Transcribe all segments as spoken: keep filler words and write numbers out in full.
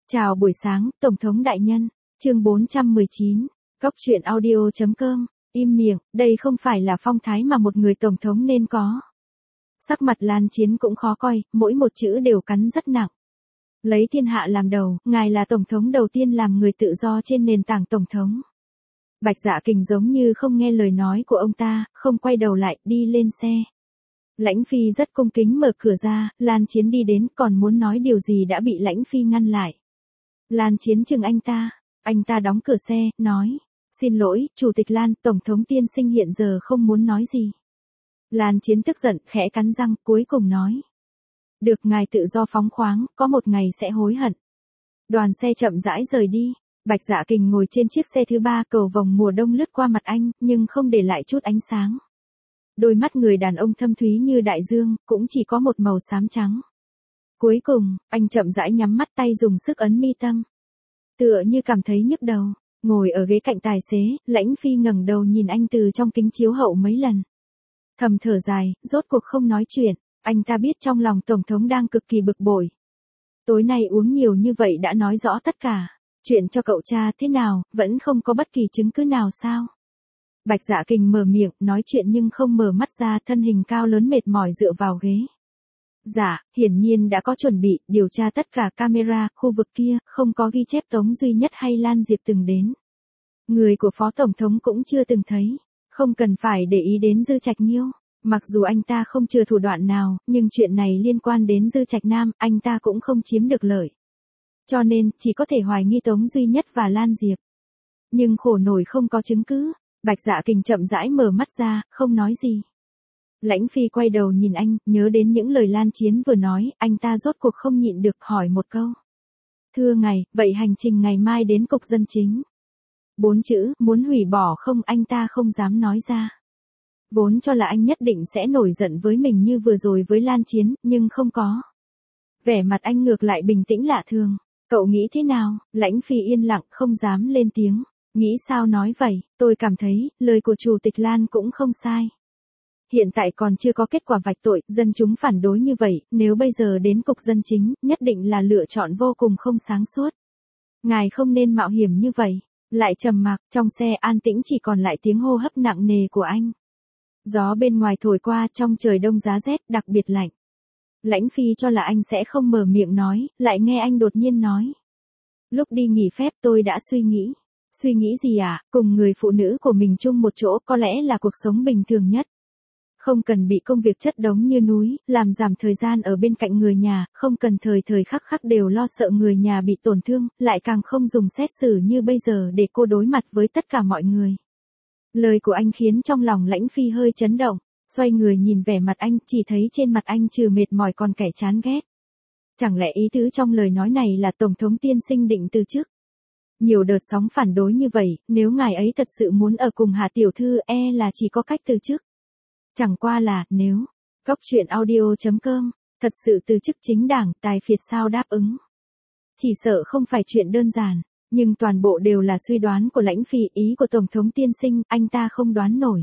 Chào buổi sáng, Tổng thống đại nhân. Chương bốn trăm mười chín. Cóc truyện audio chấm com. Im miệng, đây không phải là phong thái mà một người tổng thống nên có. Sắc mặt Lan Chiến cũng khó coi, mỗi một chữ đều cắn rất nặng. Lấy thiên hạ làm đầu, ngài là tổng thống đầu tiên làm người tự do trên nền tảng tổng thống. Bạch Dạ Kình giống như không nghe lời nói của ông ta, không quay đầu lại, đi lên xe. Lãnh Phi rất cung kính mở cửa ra, Lan Chiến đi đến còn muốn nói điều gì đã bị Lãnh Phi ngăn lại. Lan Chiến chừng anh ta, anh ta đóng cửa xe, nói, xin lỗi, Chủ tịch Lan, Tổng thống tiên sinh hiện giờ không muốn nói gì. Lan Chiến tức giận, khẽ cắn răng, cuối cùng nói. Được, ngài tự do phóng khoáng, có một ngày sẽ hối hận. Đoàn xe chậm rãi rời đi, Bạch Dạ Kình ngồi trên chiếc xe thứ ba, cầu vồng mùa đông lướt qua mặt anh, nhưng không để lại chút ánh sáng. Đôi mắt người đàn ông thâm thúy như đại dương, cũng chỉ có một màu xám trắng. Cuối cùng, anh chậm rãi nhắm mắt, tay dùng sức ấn mi tâm. Tựa như cảm thấy nhức đầu, ngồi ở ghế cạnh tài xế, Lãnh Phi ngẩng đầu nhìn anh từ trong kính chiếu hậu mấy lần. Thầm thở dài, rốt cuộc không nói chuyện, anh ta biết trong lòng Tổng thống đang cực kỳ bực bội. Tối nay uống nhiều như vậy đã nói rõ tất cả, chuyện cho cậu cha thế nào, vẫn không có bất kỳ chứng cứ nào sao? Bạch Dạ Kình mở miệng, nói chuyện nhưng không mở mắt ra, thân hình cao lớn mệt mỏi dựa vào ghế. Dạ, hiển nhiên đã có chuẩn bị, điều tra tất cả camera, khu vực kia, không có ghi chép Tống Duy Nhất hay Lan Diệp từng đến. Người của Phó Tổng thống cũng chưa từng thấy, không cần phải để ý đến Dư Trạch Nhiêu. Mặc dù anh ta không chừa thủ đoạn nào, nhưng chuyện này liên quan đến Dư Trạch Nam, anh ta cũng không chiếm được lợi. Cho nên, chỉ có thể hoài nghi Tống Duy Nhất và Lan Diệp. Nhưng khổ nổi không có chứng cứ. Bạch Dạ Kình chậm rãi mở mắt ra, không nói gì. Lãnh Phi quay đầu nhìn anh, nhớ đến những lời Lan Chiến vừa nói, anh ta rốt cuộc không nhịn được hỏi một câu. Thưa ngài, vậy hành trình ngày mai đến cục dân chính. Bốn chữ, muốn hủy bỏ không, anh ta không dám nói ra. Vốn cho là anh nhất định sẽ nổi giận với mình như vừa rồi với Lan Chiến, nhưng không có. Vẻ mặt anh ngược lại bình tĩnh lạ thường. Cậu nghĩ thế nào? Lãnh Phi yên lặng, không dám lên tiếng. Nghĩ sao nói vậy, tôi cảm thấy, lời của Chủ tịch Lan cũng không sai. Hiện tại còn chưa có kết quả vạch tội, dân chúng phản đối như vậy, nếu bây giờ đến cục dân chính, nhất định là lựa chọn vô cùng không sáng suốt. Ngài không nên mạo hiểm như vậy. Lại trầm mặc, trong xe an tĩnh chỉ còn lại tiếng hô hấp nặng nề của anh. Gió bên ngoài thổi qua, trong trời đông giá rét, đặc biệt lạnh. Lãnh Phi cho là anh sẽ không mở miệng nói, lại nghe anh đột nhiên nói. Lúc đi nghỉ phép tôi đã suy nghĩ. Suy nghĩ gì à, cùng người phụ nữ của mình chung một chỗ có lẽ là cuộc sống bình thường nhất. Không cần bị công việc chất đống như núi, làm giảm thời gian ở bên cạnh người nhà, không cần thời thời khắc khắc đều lo sợ người nhà bị tổn thương, lại càng không dùng xét xử như bây giờ để cô đối mặt với tất cả mọi người. Lời của anh khiến trong lòng Lãnh Phi hơi chấn động, xoay người nhìn vẻ mặt anh, chỉ thấy trên mặt anh trừ mệt mỏi còn kẻ chán ghét. Chẳng lẽ ý tứ trong lời nói này là Tổng thống tiên sinh định từ chức? Nhiều đợt sóng phản đối như vậy, nếu ngài ấy thật sự muốn ở cùng Hà Tiểu Thư e là chỉ có cách từ chức. Chẳng qua là, nếu, cóc truyện audio chấm com, thật sự từ chức chính đảng, tài phiệt sao đáp ứng. Chỉ sợ không phải chuyện đơn giản, nhưng toàn bộ đều là suy đoán của Lãnh Phi, ý của Tổng thống tiên sinh, anh ta không đoán nổi.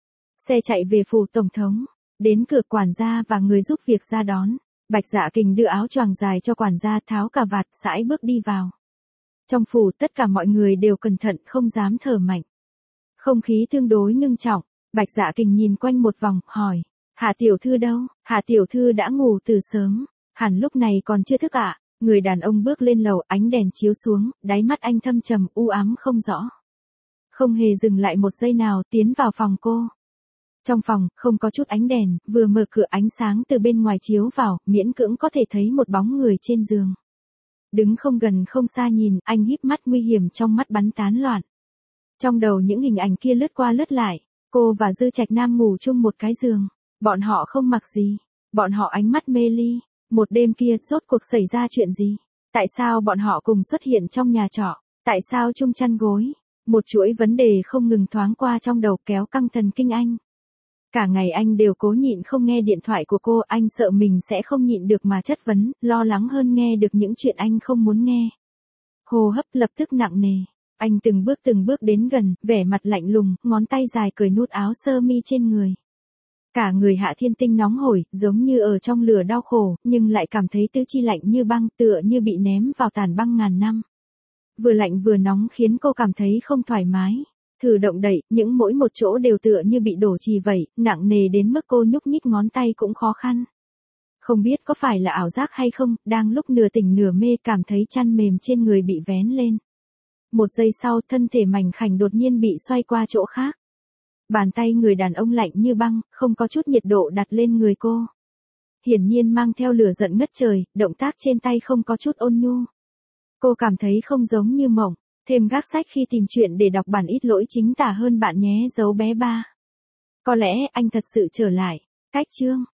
Xe chạy về phủ Tổng thống, đến cửa quản gia và người giúp việc ra đón, Bạch Dạ Kình đưa áo choàng dài cho quản gia, tháo cà vạt, sải bước đi vào. Trong phủ tất cả mọi người đều cẩn thận, không dám thở mạnh. Không khí tương đối ngưng trọng, Bạch Dạ Kình nhìn quanh một vòng, hỏi, Hạ Tiểu Thư đâu? Hạ Tiểu Thư đã ngủ từ sớm, hẳn lúc này còn chưa thức ạ. À? Người đàn ông bước lên lầu, ánh đèn chiếu xuống, đáy mắt anh thâm trầm, u ám không rõ. Không hề dừng lại một giây nào, tiến vào phòng cô. Trong phòng, không có chút ánh đèn, vừa mở cửa ánh sáng từ bên ngoài chiếu vào, miễn cưỡng có thể thấy một bóng người trên giường. Đứng không gần không xa nhìn, anh híp mắt nguy hiểm trong mắt bắn tán loạn. Trong đầu những hình ảnh kia lướt qua lướt lại, cô và Dư Trạch Nam ngủ chung một cái giường. Bọn họ không mặc gì, bọn họ ánh mắt mê ly. Một đêm kia, rốt cuộc xảy ra chuyện gì? Tại sao bọn họ cùng xuất hiện trong nhà trọ? Tại sao chung chăn gối? Một chuỗi vấn đề không ngừng thoáng qua trong đầu, kéo căng thần kinh anh. Cả ngày anh đều cố nhịn không nghe điện thoại của cô, anh sợ mình sẽ không nhịn được mà chất vấn, lo lắng hơn nghe được những chuyện anh không muốn nghe. Hô hấp lập tức nặng nề, anh từng bước từng bước đến gần, vẻ mặt lạnh lùng, ngón tay dài cởi nút áo sơ mi trên người. Cả người Hạ Thiên Tinh nóng hổi, giống như ở trong lửa đau khổ, nhưng lại cảm thấy tứ chi lạnh như băng, tựa như bị ném vào tàn băng ngàn năm. Vừa lạnh vừa nóng khiến cô cảm thấy không thoải mái. Thử động đậy, những mỗi một chỗ đều tựa như bị đổ chì vậy, nặng nề đến mức cô nhúc nhích ngón tay cũng khó khăn. Không biết có phải là ảo giác hay không, đang lúc nửa tỉnh nửa mê cảm thấy chăn mềm trên người bị vén lên. Một giây sau, thân thể mảnh khảnh đột nhiên bị xoay qua chỗ khác. Bàn tay người đàn ông lạnh như băng, không có chút nhiệt độ đặt lên người cô. Hiển nhiên mang theo lửa giận ngất trời, động tác trên tay không có chút ôn nhu. Cô cảm thấy không giống như mộng, thêm gác sách khi tìm chuyện để đọc bản ít lỗi chính tả hơn bạn nhé dấu bé ba. Có lẽ anh thật sự trở lại. Cách chương